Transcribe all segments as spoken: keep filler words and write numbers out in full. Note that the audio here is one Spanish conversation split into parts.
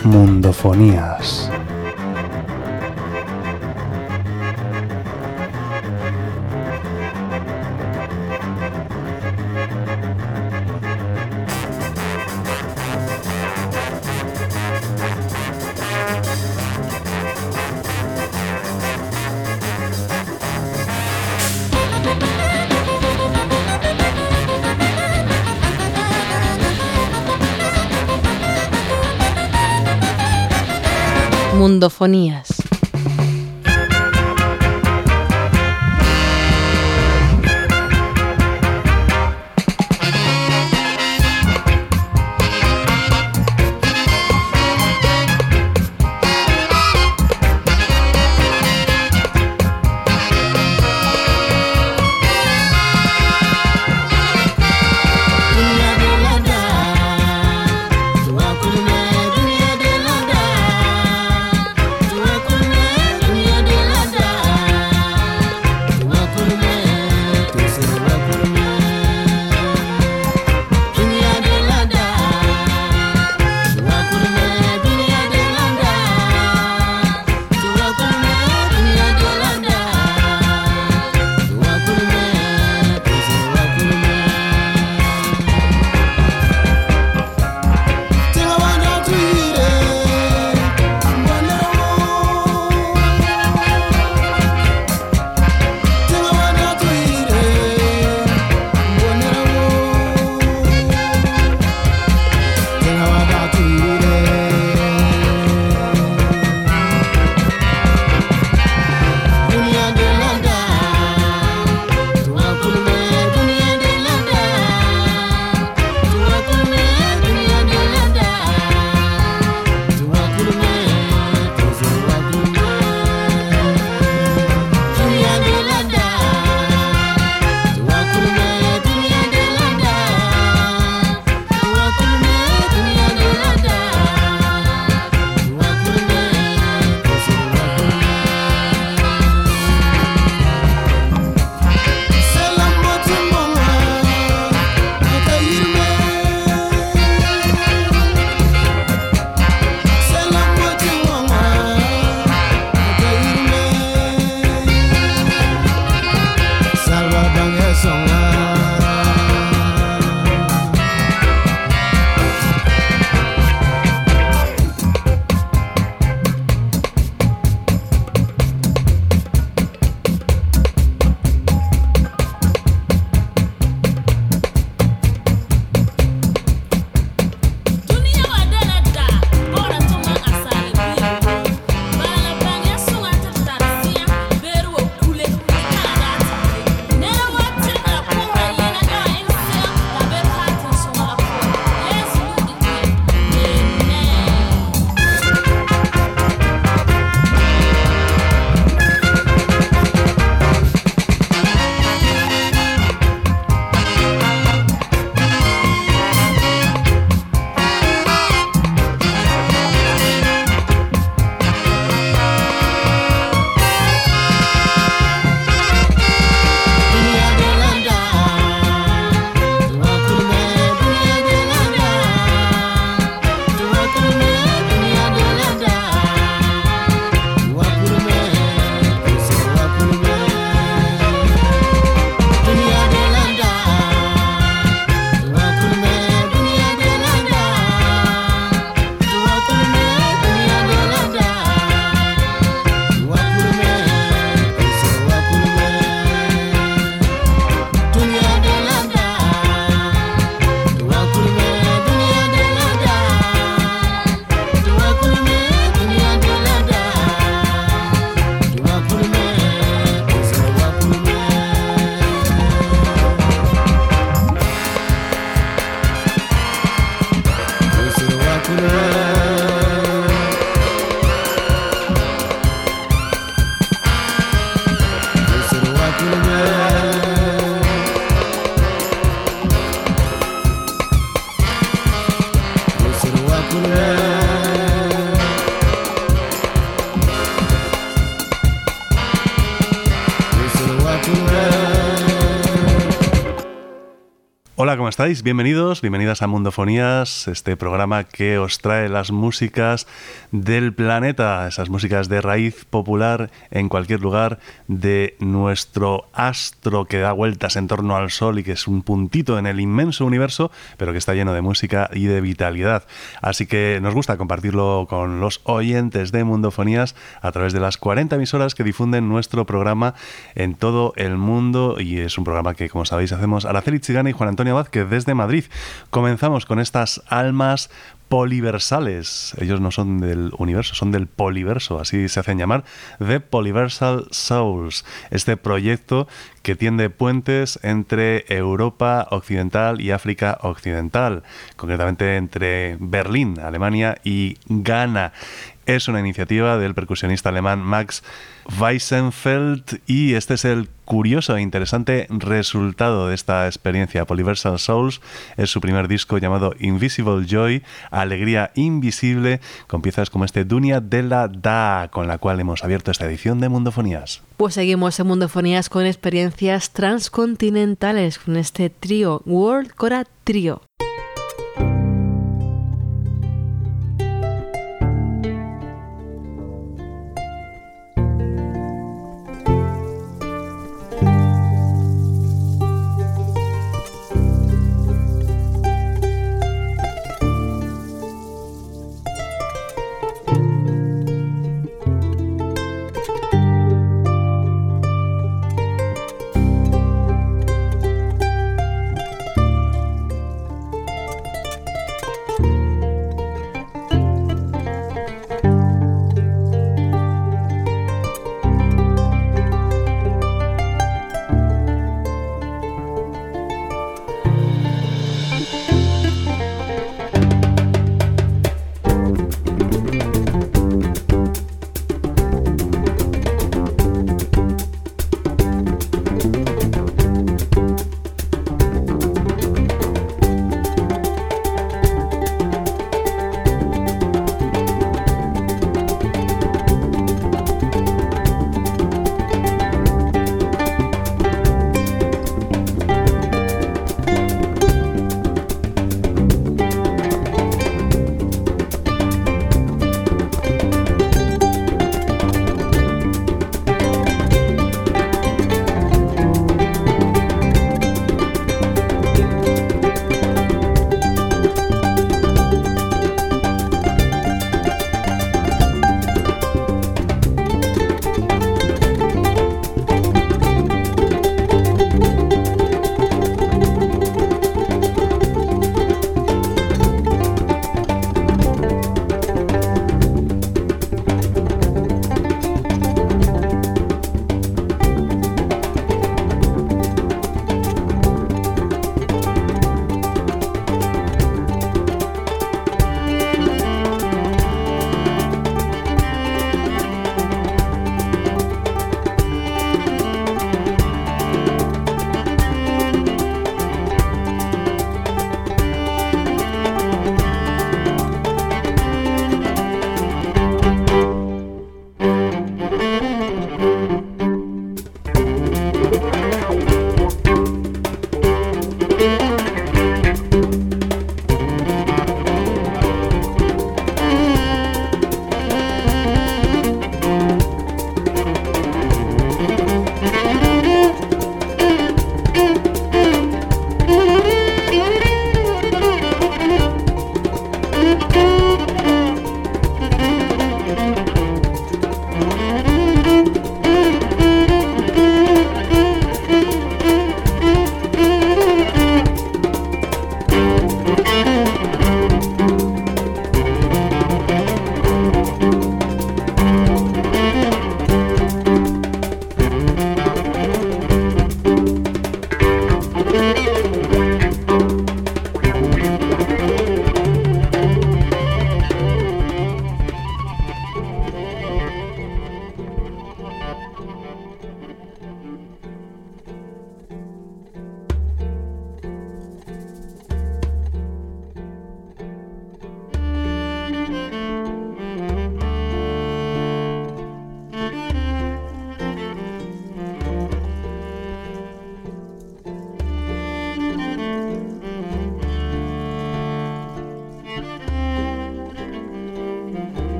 Mundofonías. Mundofonías. Dunia Hola, ¿cómo estáis? Bienvenidos, bienvenidas a Mundofonías, este programa que os trae las músicas del planeta, esas músicas de raíz popular en cualquier lugar de nuestro astro que da vueltas en torno al Sol y que es un puntito en el inmenso universo, pero que está lleno de música y de vitalidad. Así que nos gusta compartirlo con los oyentes de Mundofonías a través de las cuarenta emisoras que difunden nuestro programa en todo el mundo, y es un programa que, como sabéis, hacemos Araceli Chigana y Juan Antonio Vázquez desde Madrid. Comenzamos con estas almas poliversales. Ellos no son del universo, son del poliverso, así se hacen llamar, The Polyversal Souls. Este proyecto que tiende puentes entre Europa Occidental y África Occidental, concretamente entre Berlín, Alemania, y Ghana. Es una iniciativa del percusionista alemán Max Weissenfeld y este es el curioso e interesante resultado de esta experiencia. Polyversal Souls es su primer disco llamado Invisible Joy, Alegría Invisible, con piezas como este Dunia Della Da, con la cual hemos abierto esta edición de Mundofonías. Pues seguimos en Mundofonías con experiencias transcontinentales con este trío, World Cora Trio.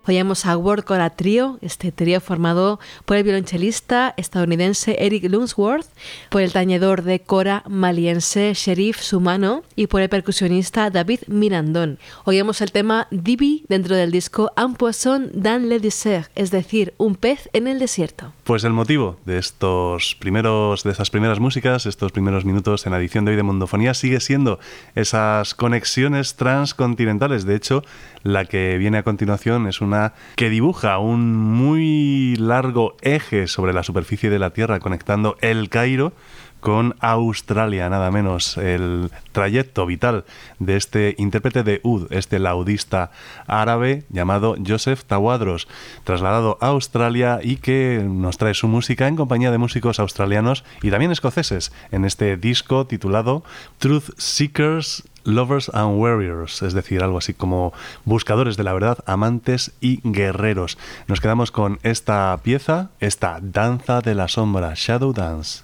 Oíamos a World Cora Trio, este trío formado por el violonchelista estadounidense Eric Lunsworth, por el tañedor de cora maliense Sherif Sumano y por el percusionista David Mirandón. Oíamos el tema Divi dentro del disco Un poisson dans le désert, es decir, un pez en el desierto. Pues el motivo de estos primeros, de esas primeras músicas, estos primeros minutos en la edición de hoy de Mundofonía sigue siendo esas conexiones transcontinentales. De hecho, la que viene a continuación es una que dibuja un muy largo eje sobre la superficie de la Tierra conectando El Cairo con Australia, nada menos. El trayecto vital de este intérprete de oud, este laudista árabe llamado Joseph Tawadros, trasladado a Australia y que nos trae su música en compañía de músicos australianos y también escoceses en este disco titulado Truth Seekers, Lovers and Warriors, es decir, algo así como buscadores de la verdad, amantes y guerreros. Nos quedamos con esta pieza, esta danza de la sombra, Shadow Dance.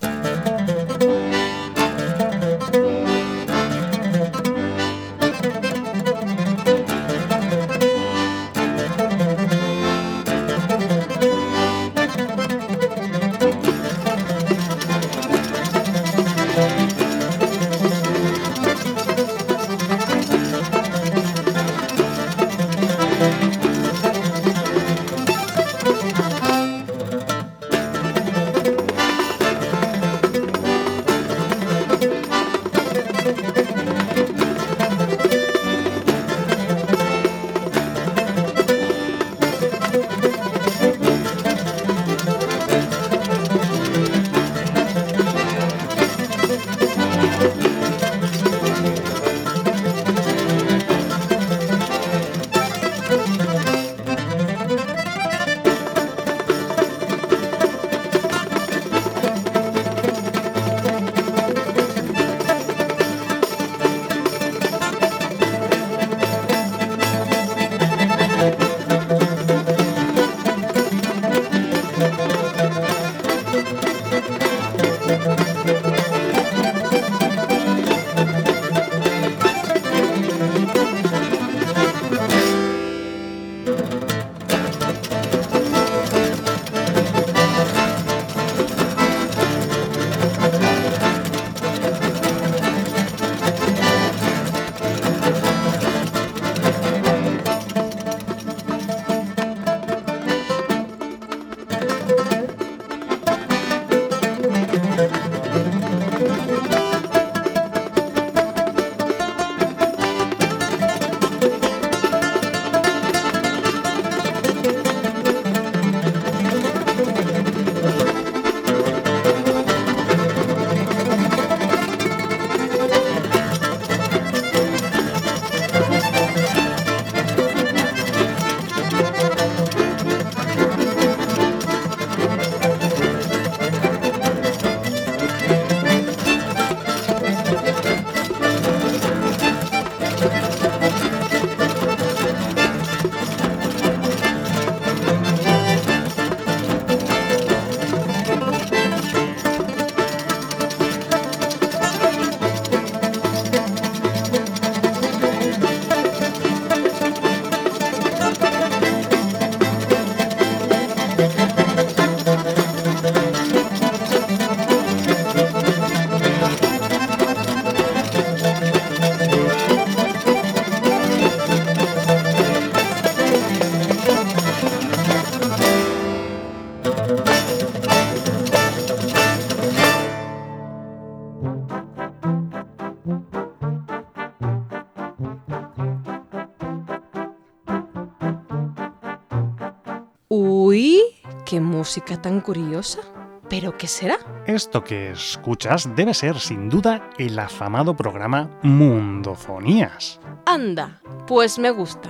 Uy, qué música tan curiosa. ¿Pero qué será? Esto que escuchas debe ser, sin duda, el afamado programa Mundofonías. Anda, pues me gusta.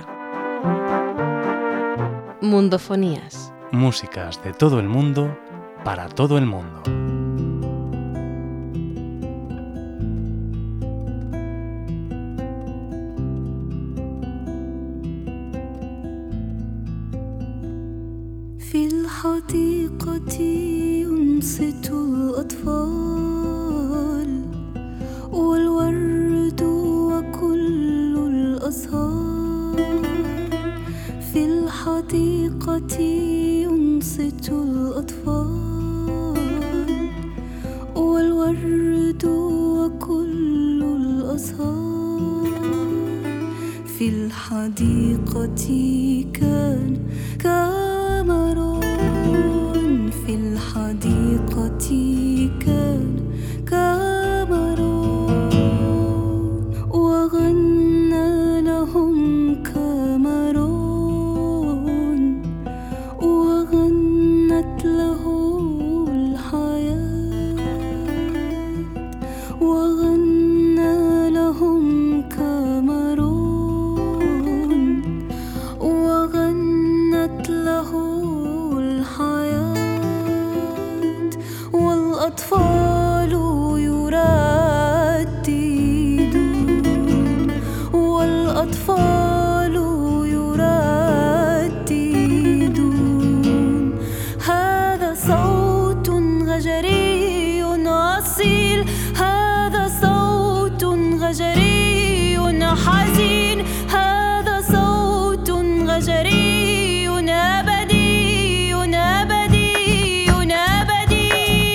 Mundofonías. Músicas de todo el mundo, para todo el mundo. في الحديقة ينصت الأطفال والورد وكل الأزهار في الحديقة الحديقة ينصت الأطفال والورد وكل الأزهار في الحديقة كان كامرون في الحديقة كان كامرون وغنى لهم كامرون وغنت له الحياة وغنى لهم كامرون وغنت له الحياة والأطفال يرددون والأطفال يرددون هذا صوت غجري أصيل هذا صوت غجري حزين هذا صوت غجري أبدي أبدي أبدي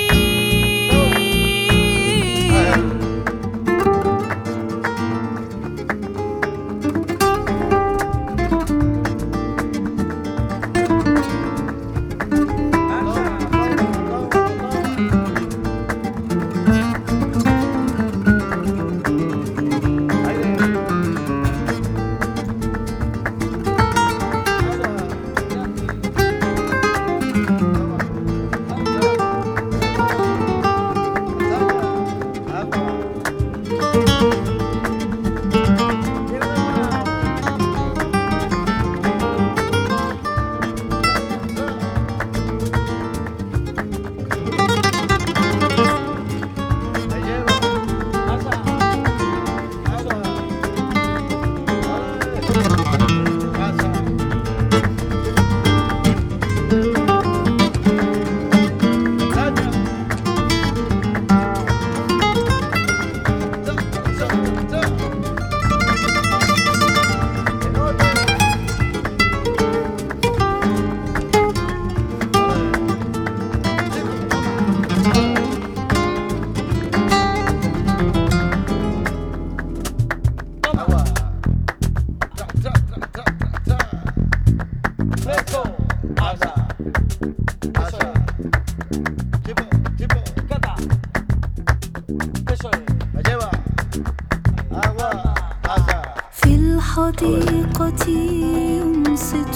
في الحديقة ينصت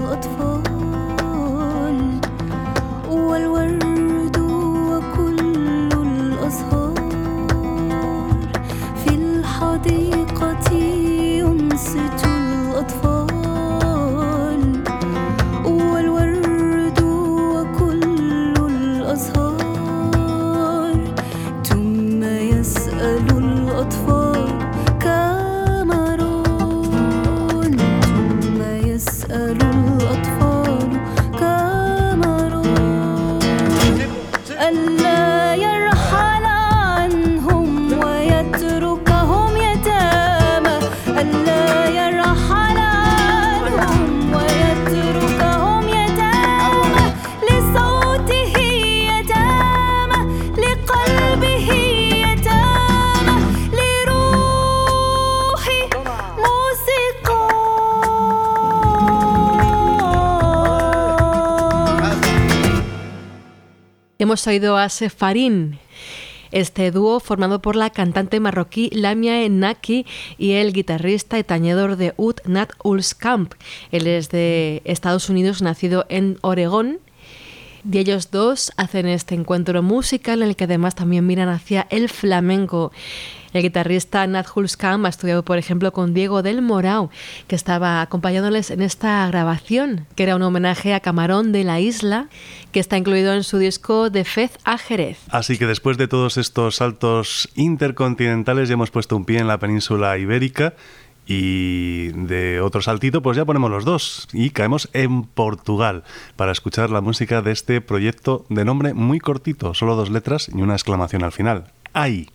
الأطفال والورد وكل الأزهار في الحديقة ينصت الأطفال والورد وكل الأزهار ثم يسأل الأطفال كامرون ثم يسأل الأطفال كامرون ألا يرحل عنهم ويتركهم يتامى ألا يرحل عنهم ويتركهم يتامى لصوته يتامى لقلبه يتامى لروحي موسيقى Hemos oído a Sefarín, este dúo formado por la cantante marroquí Lamia Naki y el guitarrista y tañedor de oud Nat Hulskamp. Él es de Estados Unidos, nacido en Oregón. Y ellos dos hacen este encuentro musical en el que además también miran hacia el flamenco. El guitarrista Nat Hulskamp ha estudiado, por ejemplo, con Diego del Morao, que estaba acompañándoles en esta grabación, que era un homenaje a Camarón de la Isla, que está incluido en su disco De Fez a Jerez. Así que después de todos estos saltos intercontinentales ya hemos puesto un pie en la península ibérica. Y de otro saltito pues ya ponemos los dos y caemos en Portugal para escuchar la música de este proyecto de nombre muy cortito, solo dos letras y una exclamación al final. ¡Ay!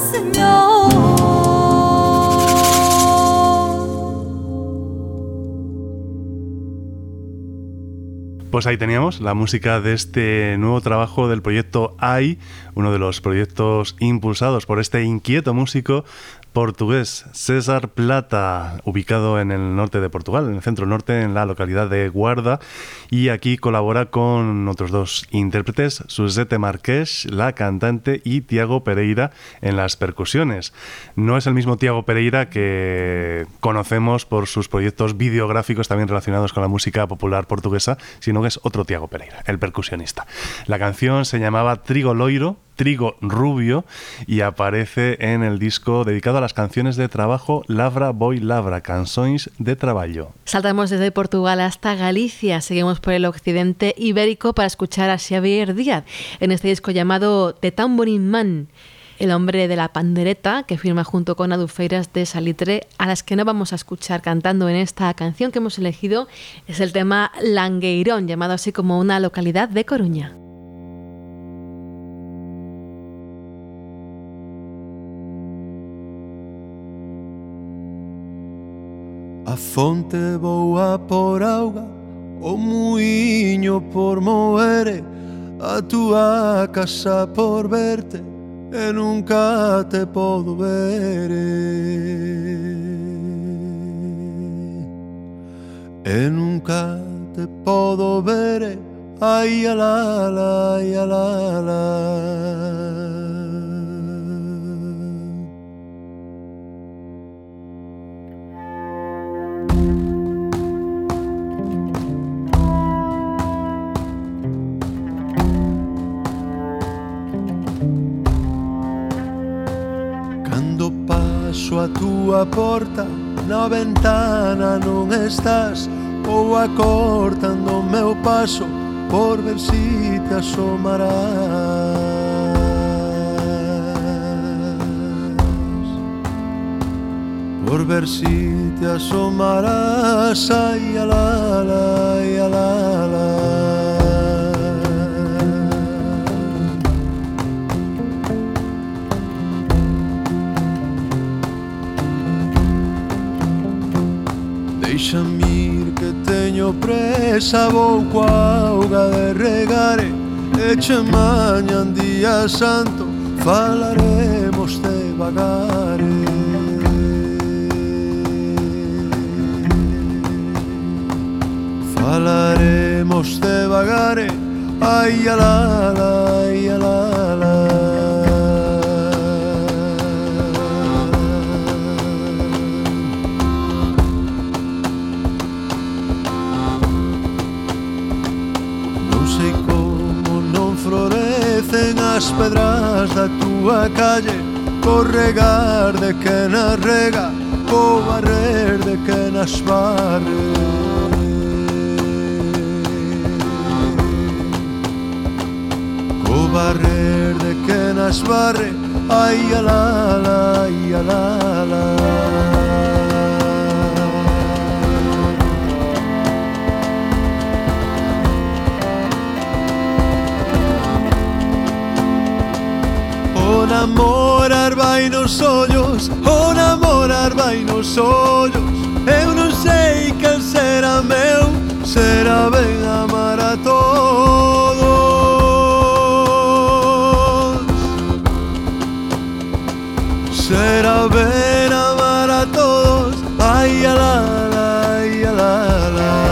Señor. Pues ahí teníamos la música de este nuevo trabajo del proyecto A I, uno de los proyectos impulsados por este inquieto músico portugués, César Plata, ubicado en el norte de Portugal, en el centro norte, en la localidad de Guarda, y aquí colabora con otros dos intérpretes, Suzette Marqués, la cantante, y Tiago Pereira en las percusiones. No es el mismo Tiago Pereira que conocemos por sus proyectos videográficos también relacionados con la música popular portuguesa, sino que es otro Tiago Pereira, el percusionista. La canción se llamaba Trigo Loiro, Trigo Rubio, y aparece en el disco dedicado a las canciones de trabajo Lavra Boi Lavra, Canções de Traballo. Saltamos desde Portugal hasta Galicia, seguimos por el occidente ibérico para escuchar a Xavier Díaz en este disco llamado The Tambourine Man, el hombre de la pandereta, que firma junto con Adufeiras de Salitre, a las que no vamos a escuchar cantando en esta canción que hemos elegido. Es el tema Langueirón, llamado así como una localidad de Coruña. A fonte boa por auga, o muiño por moere, a tua casa por verte, e nunca te podo ver. E nunca te podo ver, ai ala ala, ai ala ala. Paso a tua porta, na ventana non estás, ou acortando o meu paso por ver si te asomarás, por ver si te asomarás, ai ala ala, ai ala ala. Deixa-me ir que teño presa, vou coa auga de regare, e che mañan día santo falaremos devagare. Falaremos devagare, ai ala ala, ai ala ala. Florecen as pedras da tua calle, co regar de que nas rega, co barrer de que nas barre. Co barrer de que nas barre, ai ala ala, ai ala ala. O namorar vai nos ollos, o namorar vai nos ollos. Eu non sei quen será meu, será ben amar a todos. Será ben amar a todos, ai ala ala, ai ala ala.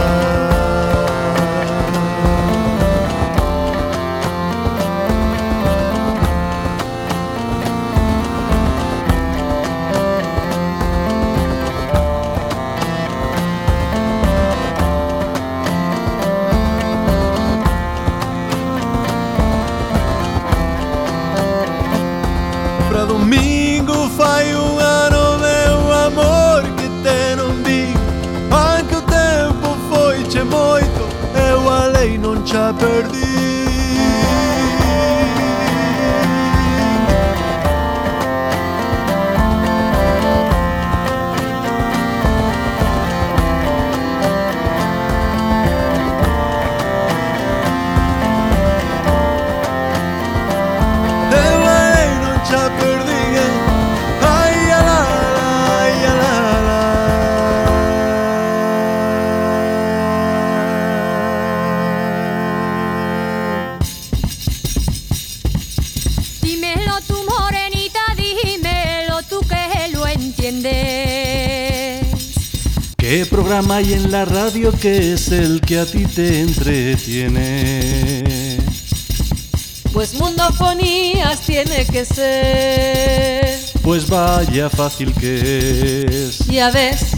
Domingo fai un ano, meu amor, que te non vi. Anche o tempo foiche moito, eu a lei non xa perdi. Eu a lei non xa perdi. ¿Qué programa hay en la radio que es el que a ti te entretiene? Pues Mundofonías tiene que ser. Pues vaya fácil que es. Ya ves.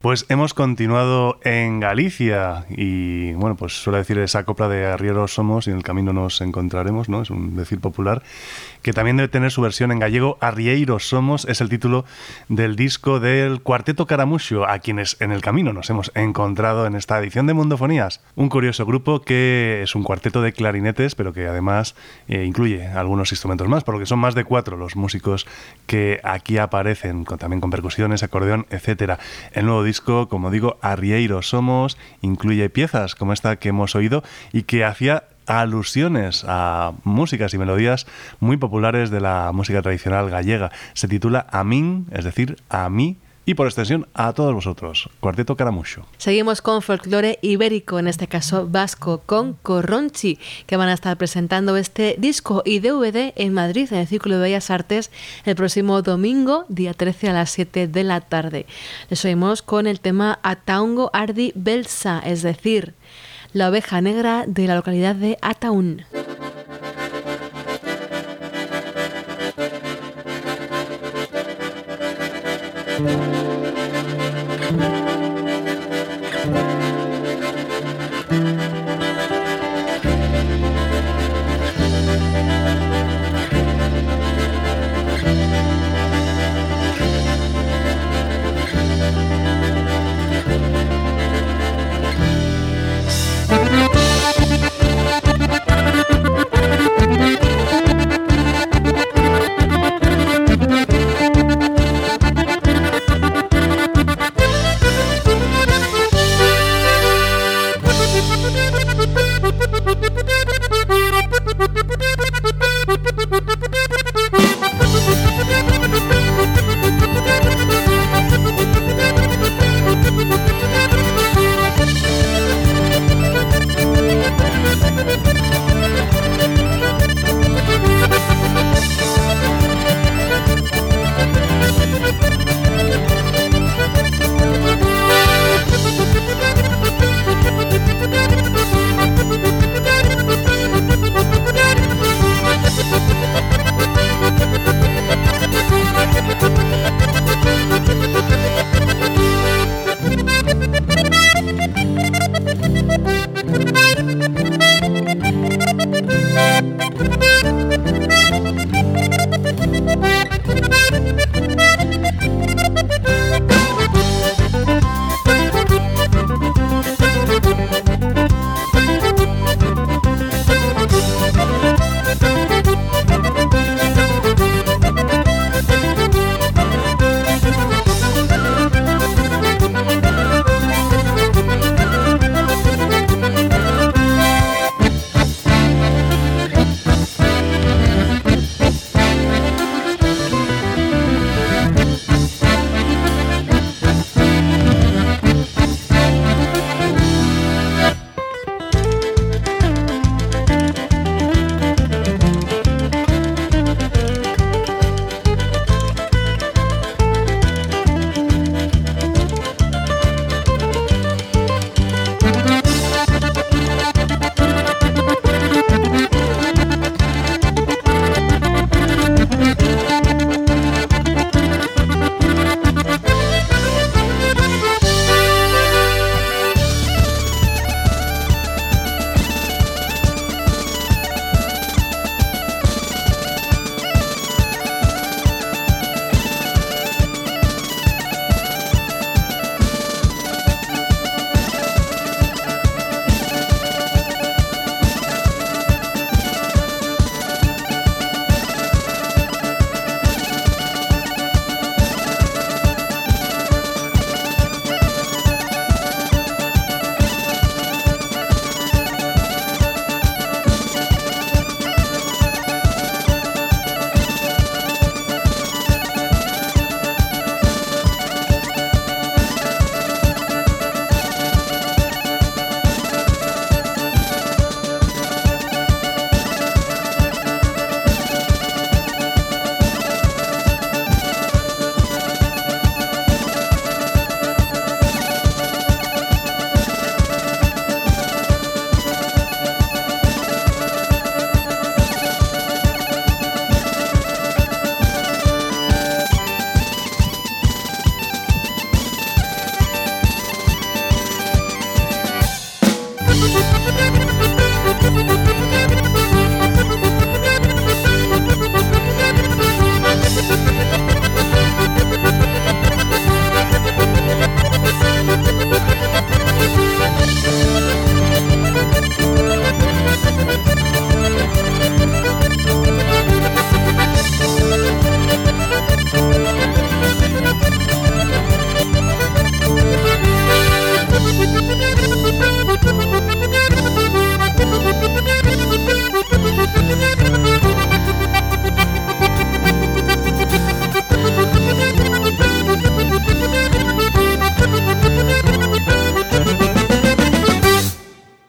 Pues hemos continuado en Galicia y, bueno, pues suele decir esa copla de arrieros somos y en el camino nos encontraremos, ¿no? Es un decir popular que también debe tener su versión en gallego. Arrieiros somos es el título del disco del Cuarteto Caramuxo, a quienes en el camino nos hemos encontrado en esta edición de Mundofonías. Un curioso grupo que es un cuarteto de clarinetes, pero que además eh, incluye algunos instrumentos más, por lo que son más de cuatro los músicos que aquí aparecen, con, también con percusiones, acordeón, etcétera. El nuevo disco, como digo, Arrieiros somos, incluye piezas como esta que hemos oído y que hacía alusiones a músicas y melodías muy populares de la música tradicional gallega. Se titula A min, es decir, a mí, y por extensión a todos vosotros. Cuarteto Caramuxo. Seguimos con folclore ibérico, en este caso vasco, con Corronchi, que van a estar presentando este disco y D V D en Madrid, en el Círculo de Bellas Artes, el próximo domingo, día trece a las siete de la tarde. Les oímos con el tema Ataungo Ardi Belsa, es decir, la oveja negra de la localidad de Ataún.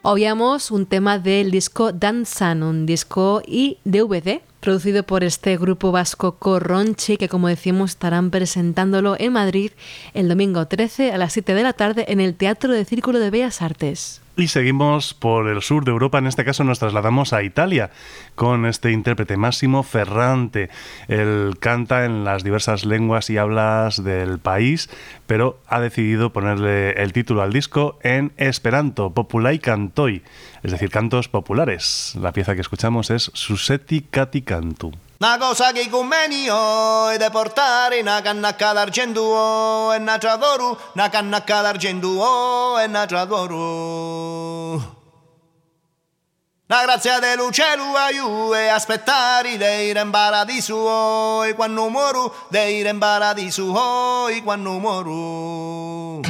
Oíamos un tema del disco Danzan, un disco y D V D producido por este grupo vasco Corronchi, que como decimos estarán presentándolo en Madrid el domingo trece a las siete de la tarde en el Teatro de Círculo de Bellas Artes. Y seguimos por el sur de Europa, en este caso nos trasladamos a Italia con este intérprete Massimo Ferrante. Él canta en las diversas lenguas y hablas del país, pero ha decidido ponerle el título al disco en Esperanto, Populai Cantoi, es decir, cantos populares. La pieza que escuchamos es Suseti Cati Cantu. Una cosa che convenio è da portare una cannacca d'argento e una d'oro, una cannacca d'argento e una d'oro. La grazia del cielo aiuta e aspettare di ir in paradiso e quando muoro, di ir in paradiso e quando muoro.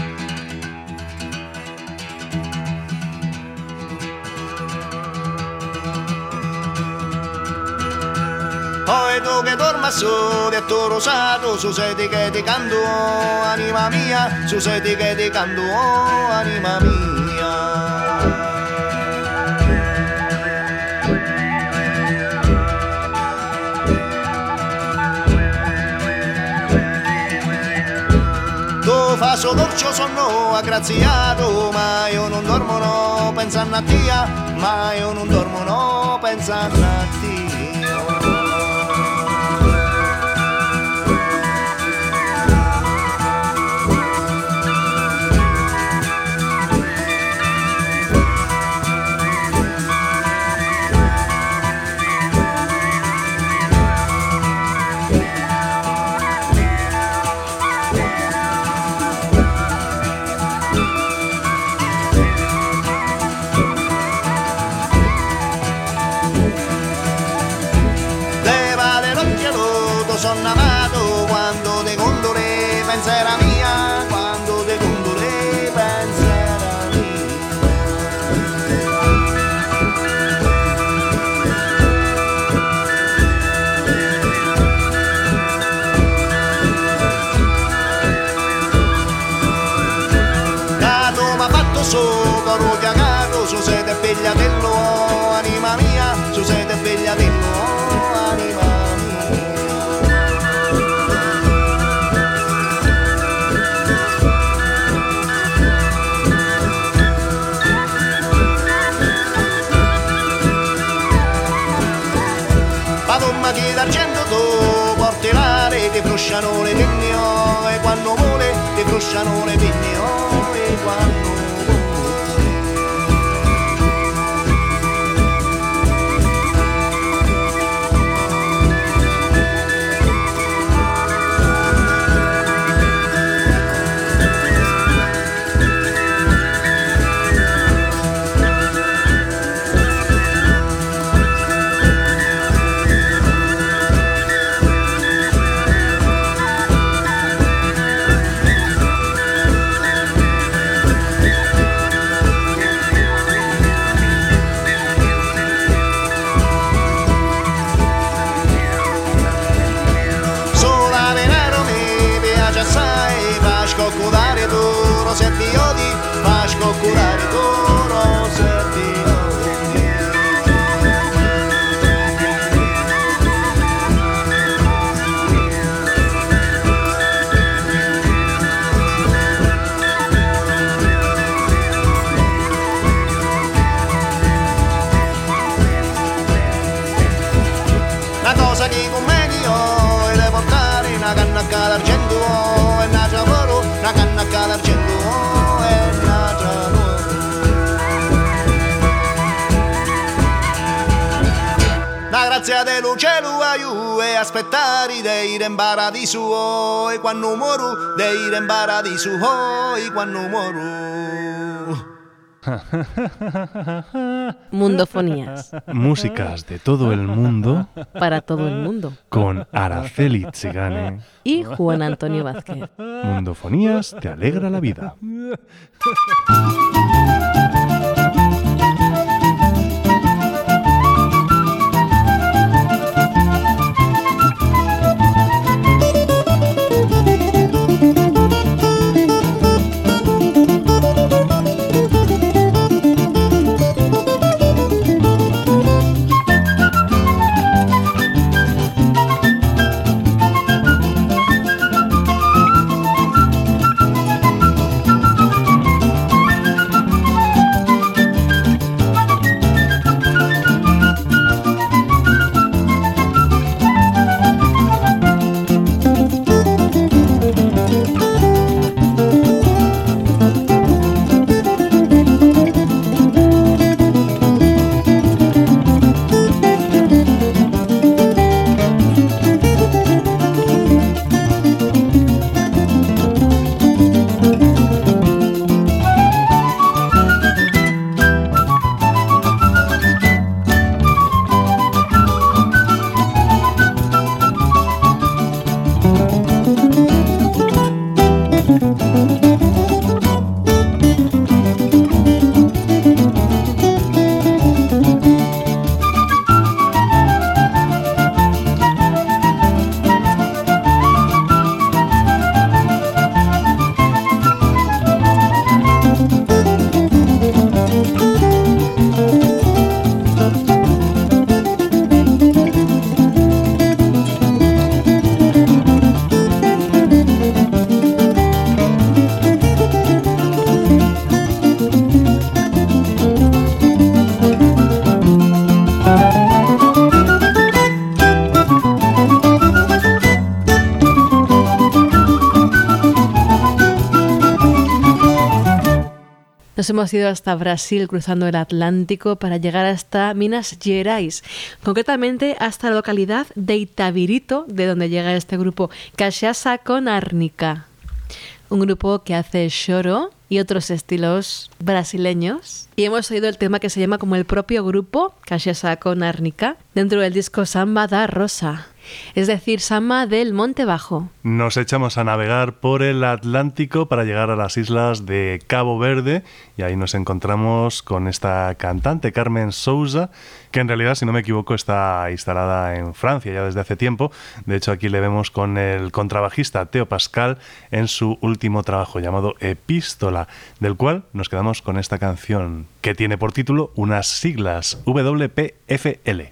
Poi tu che dorma su, detto rosato, su sedi che ti canto, anima mia, su sedi che ti canto, anima mia. Tu fa so dolce sonno aggraziato, ma io non dormo no, pensando a te, ma io non dormo no, pensando a te. Sono amato quando te condole penserà mia, quando te condole penserà mia. Cato m'ha fatto so, coro cagato, su sete pigliatello, anima mia, su sete pigliatello, anima mia. Madonna che d'argento tu porti l'are, ti frusciano le pinne, oh, e quando vuole ti frusciano le pinne, oh, e quando vuole. Scoccurare tu, rosetti odi, fa scoccurare tu, rosetti odi. La cosa che convenio è da portare una cannacca d'argento e una giamoro, una cannacca d'argento e una giamoro. La grazia del cielo aiuta e aspettare di ir in paradiso e quando muoro, di ir in paradiso e quando muoro. Mundofonías. Músicas de todo el mundo Para todo el mundo. con Araceli Tzigane. Y Juan Antonio Vázquez. Mundofonías te alegra la vida. Nos hemos ido hasta Brasil cruzando el Atlántico para llegar hasta Minas Gerais, concretamente hasta la localidad de Itabirito, de donde llega este grupo Cachaça con Árnica. Un grupo que hace choro y otros estilos brasileños. Y hemos oído el tema que se llama como el propio grupo, Cachaça con Árnica, dentro del disco Samba da Rosa, es decir, Samba del Monte Bajo. Nos echamos a navegar por el Atlántico para llegar a las islas de Cabo Verde y ahí nos encontramos con esta cantante, Carmen Sousa, que en realidad, si no me equivoco, está instalada en Francia ya desde hace tiempo. De hecho, aquí le vemos con el contrabajista Theo Pascal en su último trabajo llamado Epístola, del cual nos quedamos con esta canción que tiene por título unas siglas W P F L.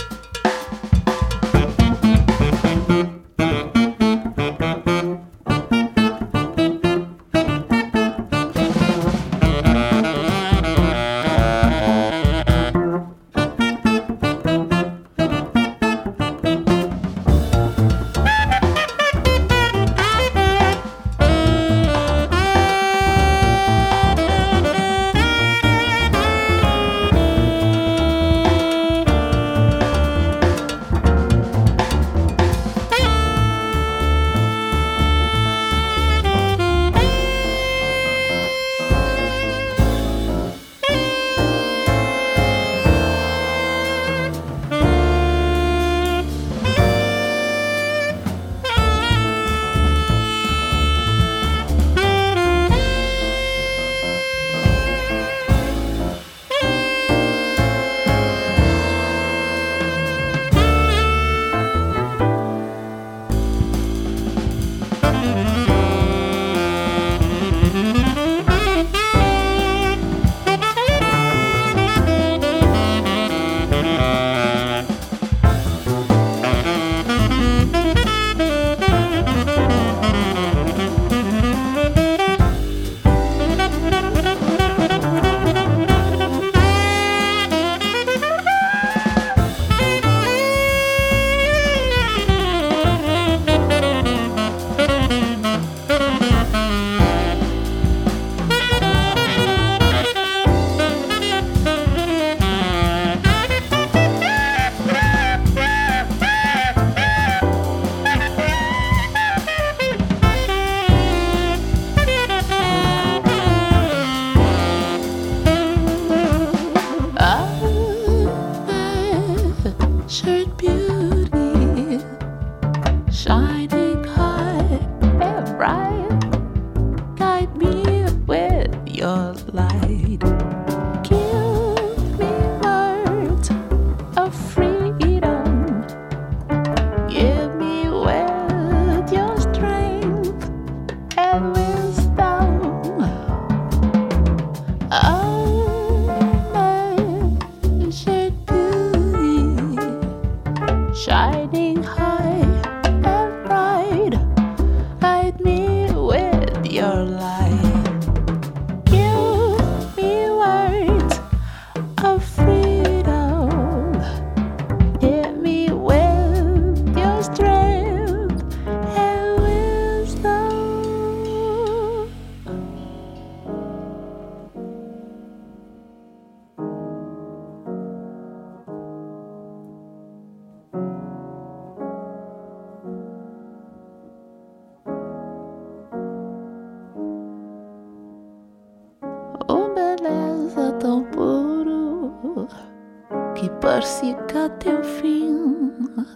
Persiga teu fim,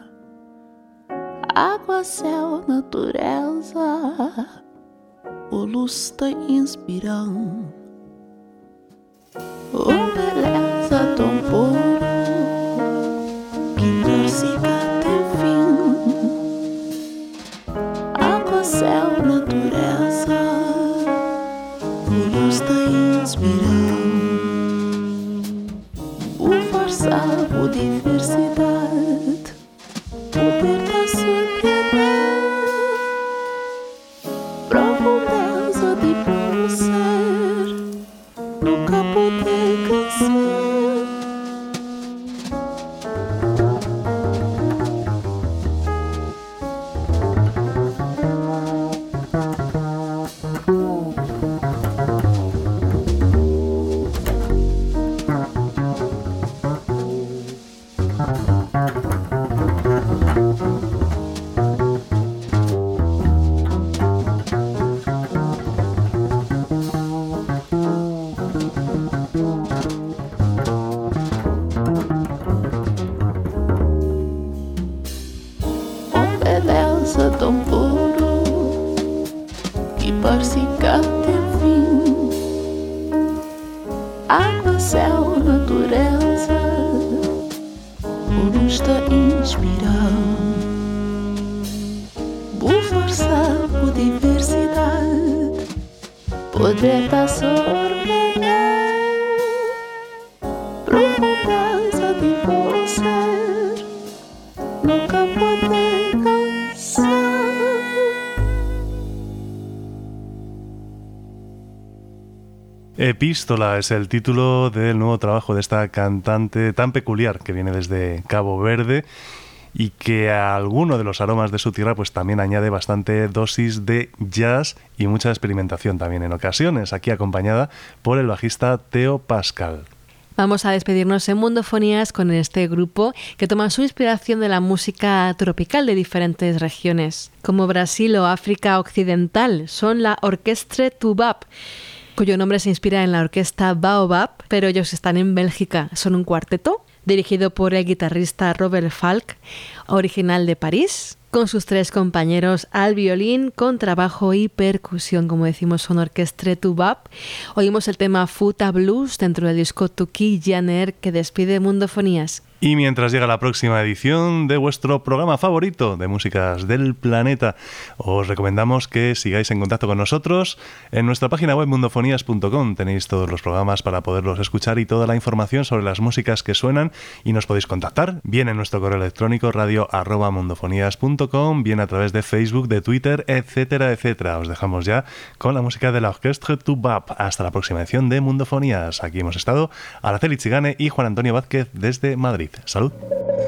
água, céu, natureza, o luz te inspiram. Oh, beleza tão pura, que persiga teu fim, água, céu, natureza, o luz te inspiram. Salvo diversidade, poder da surpreender, profundeza de puro ser, nunca poder crescer. Beleza tão puro que parece que tem fim. Água, céu, natureza, por nos está inspirando. Boa força, por diversidade, poder estar sorprendendo. Profundeza de você, nunca poder cansar. Epístola es el título del nuevo trabajo de esta cantante tan peculiar que viene desde Cabo Verde y que a alguno de los aromas de su tierra pues también añade bastante dosis de jazz y mucha experimentación también en ocasiones, aquí acompañada por el bajista Theo Pascal. Vamos a despedirnos en Mundofonías con este grupo que toma su inspiración de la música tropical de diferentes regiones, como Brasil o África Occidental. Son la Orquestre Toubab, cuyo nombre se inspira en la orquesta Baobab, pero ellos están en Bélgica. Son un cuarteto dirigido por el guitarrista Robert Falk, original de París, con sus tres compañeros al violín, contrabajo y percusión. Como decimos, son Orquestre Toubab. Oímos el tema Futa Blues dentro del disco Tuki Janer, que despide Mundofonías. Y mientras llega la próxima edición de vuestro programa favorito de músicas del planeta, os recomendamos que sigáis en contacto con nosotros. En nuestra página web mundofonías punto com tenéis todos los programas para poderlos escuchar y toda la información sobre las músicas que suenan, y nos podéis contactar bien en nuestro correo electrónico radio arroba mundofonías punto com, bien a través de Facebook, de Twitter, etcétera, etcétera. Os dejamos ya con la música de la Orquestre Toubab. Hasta la próxima edición de Mundofonías. Aquí hemos estado Araceli Chigane y Juan Antonio Vázquez desde Madrid. Salud.